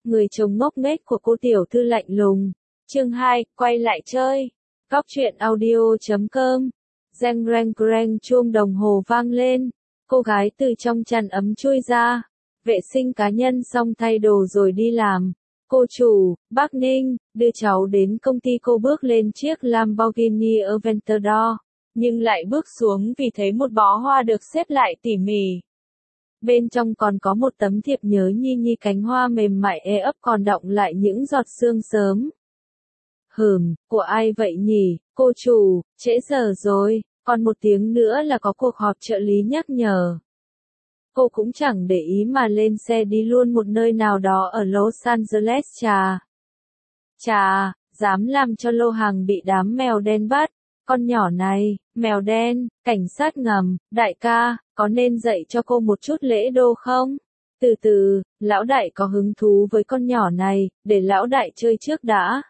người chồng ngốc nghếch của cô tiểu thư lạnh lùng. Chương 2, quay lại chơi. Góc truyện audio.com. Reng reng reng chuông đồng hồ vang lên. Cô gái từ trong chăn ấm chui ra. Vệ sinh cá nhân xong thay đồ rồi đi làm. Cô chủ, Bắc Ninh, đưa cháu đến công ty. Cô bước lên chiếc Lamborghini Aventador, nhưng lại bước xuống vì thấy một bó hoa được xếp lại tỉ mỉ. Bên trong còn có một tấm thiệp nhớ Nhi Nhi, cánh hoa mềm mại ấp còn đọng lại những giọt sương sớm. Của ai vậy nhỉ, cô chủ, trễ giờ rồi, còn một tiếng nữa là có cuộc họp trợ lý nhắc nhở. Cô cũng chẳng để ý mà lên xe đi luôn một nơi nào đó ở Los Angeles. Chà, dám làm cho lô hàng bị đám mèo đen bắt. Con nhỏ này, mèo đen, cảnh sát ngầm, đại ca, có nên dạy cho cô một chút lễ đô không? Từ từ, lão đại có hứng thú với con nhỏ này, để lão đại chơi trước đã.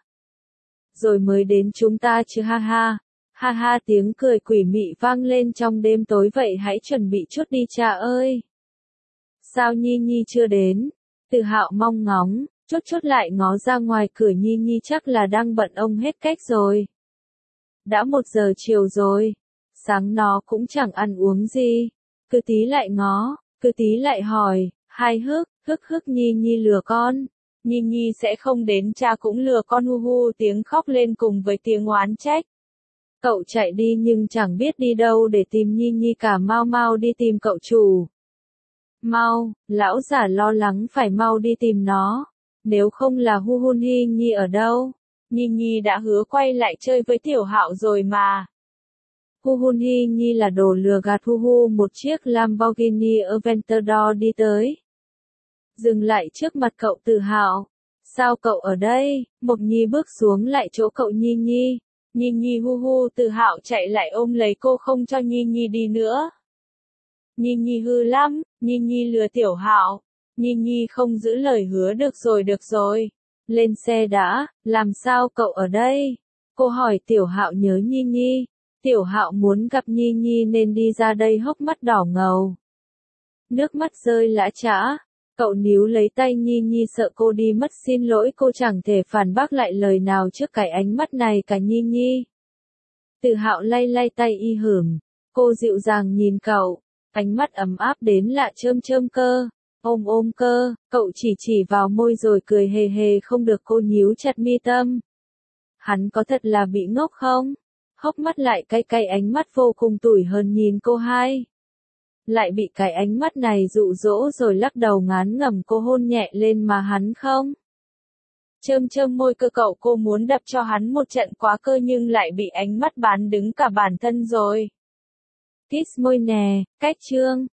Rồi mới đến chúng ta chứ ha ha. Ha ha, tiếng cười quỷ mị vang lên trong đêm tối. Vậy hãy chuẩn bị chút đi cha ơi. Sao Nhi Nhi chưa đến? Từ Hạo mong ngóng, chút lại ngó ra ngoài cửa. Nhi Nhi chắc là đang bận ông hết cách rồi. Đã 1 giờ chiều rồi, sáng nó cũng chẳng ăn uống gì. Cứ tí lại ngó, cứ tí lại hỏi, hài hức Nhi Nhi lừa con. Nhi Nhi sẽ không đến, cha cũng lừa con. Hu hu, tiếng khóc lên cùng với tiếng oán trách. Cậu chạy đi nhưng chẳng biết đi đâu để tìm Nhi Nhi cả. Mau đi tìm cậu chủ. Mau, lão già lo lắng, phải mau đi tìm nó. Nếu không là Hu Hun Hi Nhi ở đâu? Nhi Nhi đã hứa quay lại chơi với Tiểu Hạo rồi mà. Hu Hun Hi Nhi là đồ lừa gạt. Hu hu, một chiếc Lamborghini Aventador đi tới, dừng lại trước mặt cậu Từ Hạo. Sao cậu ở đây? Mộc Nhi bước xuống lại chỗ cậu. Nhi Nhi. Nhi Nhi. Hu hu, Từ Hạo chạy lại ôm lấy cô không cho Nhi Nhi đi nữa. Nhi Nhi hư lắm, Nhi Nhi lừa Tiểu Hạo. Nhi Nhi không giữ lời hứa. Được rồi. Lên xe đã, làm sao cậu ở đây? Cô hỏi Tiểu Hạo nhớ Nhi Nhi. Tiểu Hạo muốn gặp Nhi Nhi nên đi ra đây, hốc mắt đỏ ngầu. Nước mắt rơi lã chã. Cậu níu lấy tay Nhi Nhi sợ cô đi mất. Xin lỗi, cô chẳng thể phản bác lại lời nào trước cái ánh mắt này cả. Nhi Nhi. Từ Hạo lay tay y hửm. Cô dịu dàng nhìn cậu, ánh mắt ấm áp đến lạ. Chơm cơ. Ôm cơ, cậu chỉ vào môi rồi cười hề hề. Không được. Cô nhíu chặt mi tâm. Hắn có thật là bị ngốc không? Hốc mắt lại cay, ánh mắt vô cùng tủi hờn nhìn cô hai. Lại bị cái ánh mắt này dụ dỗ rồi lắc đầu ngán ngẩm. Cô hôn nhẹ lên mà hắn không. Chơm môi cơ cậu. Cô muốn đập cho hắn một trận quá cơ nhưng lại bị ánh mắt bán đứng cả bản thân rồi. Kiss môi nè, cách chương.